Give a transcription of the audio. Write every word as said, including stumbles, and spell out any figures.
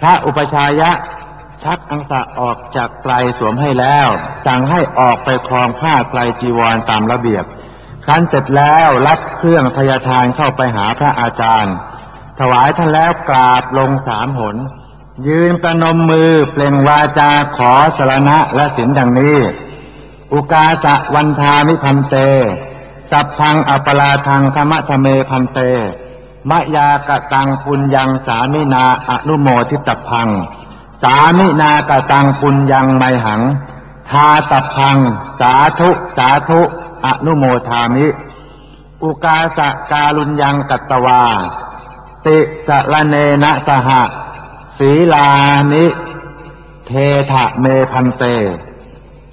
พระอุปชายะชักอังสะออกจากไตรสวมให้แล้วสั่งให้ออกไปครองผ้าไตรจีวรตามระเบียบครั้นเสร็จแล้วรับเครื่องทยทานเข้าไปหาพระอาจารย์ถวายท่านแล้วกราบลงสามหนยืนประนมมือเปล่งวาจาขอสรณะและศีลดังนี้อุกาสะวันทามิพันเตสัพพังอัปลาทังธรรมะทะเมพันเตมะยากะตังปุญญังสามินาอนุโมทิตพังสามินากะตังปุญญังไมหังทาตพังสาธุสาธุอนุโมทามิอุกาสะการุญญังกัตตวาติสะละเนนะสหศีลานิเทถะเมพันเต